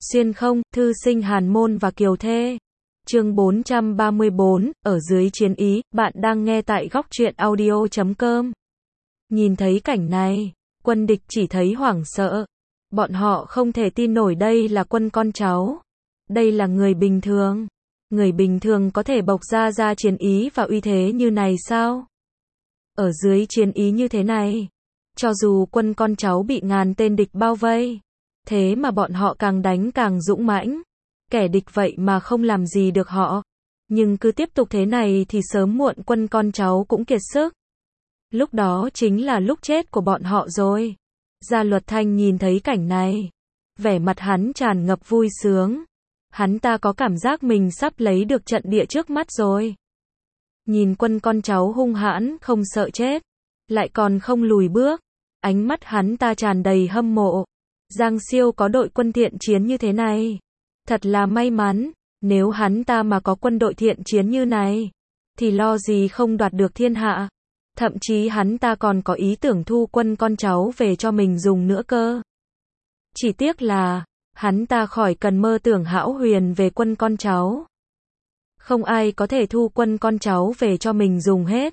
Xuyên không, thư sinh Hàn Môn và Kiều Thê. Chương 434, ở dưới chiến ý, bạn đang nghe tại góc truyện audio.com. Nhìn thấy cảnh này, quân địch chỉ thấy hoảng sợ. Bọn họ không thể tin nổi đây là quân con cháu. Đây là người bình thường. Người bình thường có thể bộc ra chiến ý và uy thế như này sao? Ở dưới chiến ý như thế này, cho dù quân con cháu bị ngàn tên địch bao vây, thế mà bọn họ càng đánh càng dũng mãnh. Kẻ địch vậy mà không làm gì được họ. Nhưng cứ tiếp tục thế này thì sớm muộn quân con cháu cũng kiệt sức. Lúc đó chính là lúc chết của bọn họ rồi. Gia Luật Thanh nhìn thấy cảnh này, vẻ mặt hắn tràn ngập vui sướng. Hắn ta có cảm giác mình sắp lấy được trận địa trước mắt rồi. Nhìn quân con cháu hung hãn, không sợ chết, lại còn không lùi bước. Ánh mắt hắn ta tràn đầy hâm mộ. Giang Siêu có đội quân thiện chiến như thế này, thật là may mắn. Nếu hắn ta mà có quân đội thiện chiến như này, thì lo gì không đoạt được thiên hạ. Thậm chí hắn ta còn có ý tưởng thu quân con cháu về cho mình dùng nữa cơ. Chỉ tiếc là, hắn ta khỏi cần mơ tưởng hão huyền về quân con cháu. Không ai có thể thu quân con cháu về cho mình dùng hết.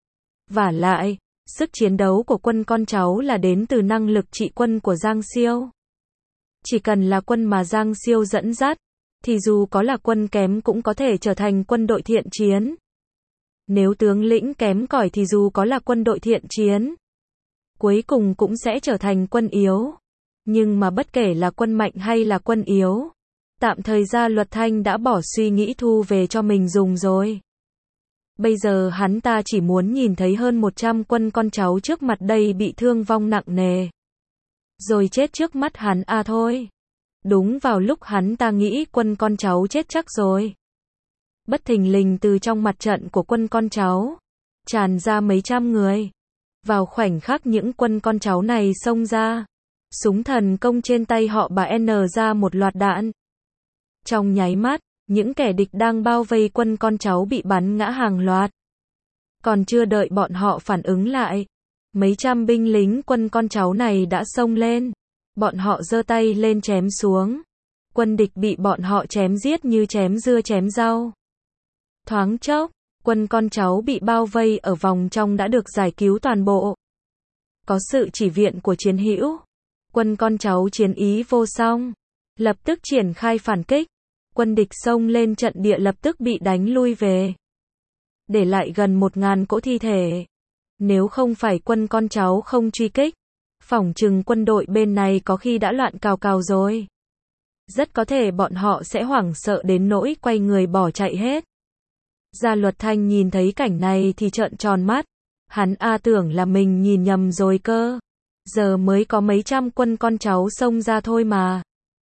Vả lại, sức chiến đấu của quân con cháu là đến từ năng lực trị quân của Giang Siêu. Chỉ cần là quân mà Giang Siêu dẫn dắt, thì dù có là quân kém cũng có thể trở thành quân đội thiện chiến. Nếu tướng lĩnh kém cỏi thì dù có là quân đội thiện chiến, cuối cùng cũng sẽ trở thành quân yếu. Nhưng mà bất kể là quân mạnh hay là quân yếu, tạm thời Gia Luật Thanh đã bỏ suy nghĩ thu về cho mình dùng rồi. Bây giờ hắn ta chỉ muốn nhìn thấy hơn 100 quân con cháu trước mặt đây bị thương vong nặng nề, rồi chết trước mắt hắn thôi. Đúng vào lúc hắn ta nghĩ quân con cháu chết chắc rồi, bất thình lình từ trong mặt trận của quân con cháu tràn ra mấy trăm người. Vào khoảnh khắc những quân con cháu này xông ra, súng thần công trên tay họ bà N ra một loạt đạn. Trong nháy mắt, những kẻ địch đang bao vây quân con cháu bị bắn ngã hàng loạt. Còn chưa đợi bọn họ phản ứng lại, mấy trăm binh lính quân con cháu này đã xông lên. Bọn họ giơ tay lên chém xuống. Quân địch bị bọn họ chém giết như chém dưa chém rau. Thoáng chốc, quân con cháu bị bao vây ở vòng trong đã được giải cứu toàn bộ. Có sự chỉ viện của chiến hữu, quân con cháu chiến ý vô song, lập tức triển khai phản kích. Quân địch xông lên trận địa lập tức bị đánh lui về, để lại gần 1000 cỗ thi thể. Nếu không phải quân con cháu không truy kích, phỏng chừng quân đội bên này có khi đã loạn cào cào rồi. Rất có thể bọn họ sẽ hoảng sợ đến nỗi quay người bỏ chạy hết. Gia Luật Thanh nhìn thấy cảnh này thì trợn tròn mắt. Hắn tưởng là mình nhìn nhầm rồi cơ. Giờ mới có mấy trăm quân con cháu xông ra thôi mà.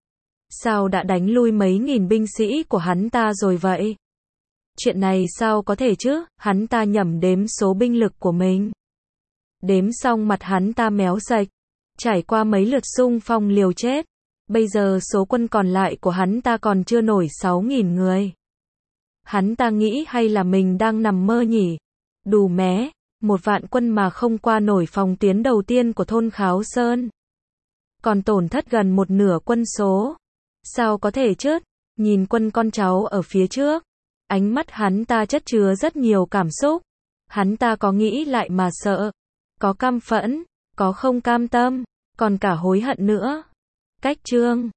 Sao đã đánh lui mấy nghìn binh sĩ của hắn ta rồi vậy? Chuyện này sao có thể chứ? Hắn ta nhẩm đếm số binh lực của mình. Đếm xong mặt hắn ta méo sạch. Trải qua mấy lượt xung phong liều chết, bây giờ số quân còn lại của hắn ta còn chưa nổi 6.000 người. Hắn ta nghĩ hay là mình đang nằm mơ nhỉ? Đù mé, 1 vạn quân mà không qua nổi phòng tuyến đầu tiên của thôn Kháo Sơn. Còn tổn thất gần 1/2 quân số. Sao có thể chứ? Nhìn quân con cháu ở phía trước, ánh mắt hắn ta chất chứa rất nhiều cảm xúc. Hắn ta có nghĩ lại mà sợ, có căm phẫn, có không cam tâm, còn cả hối hận nữa. Cách chương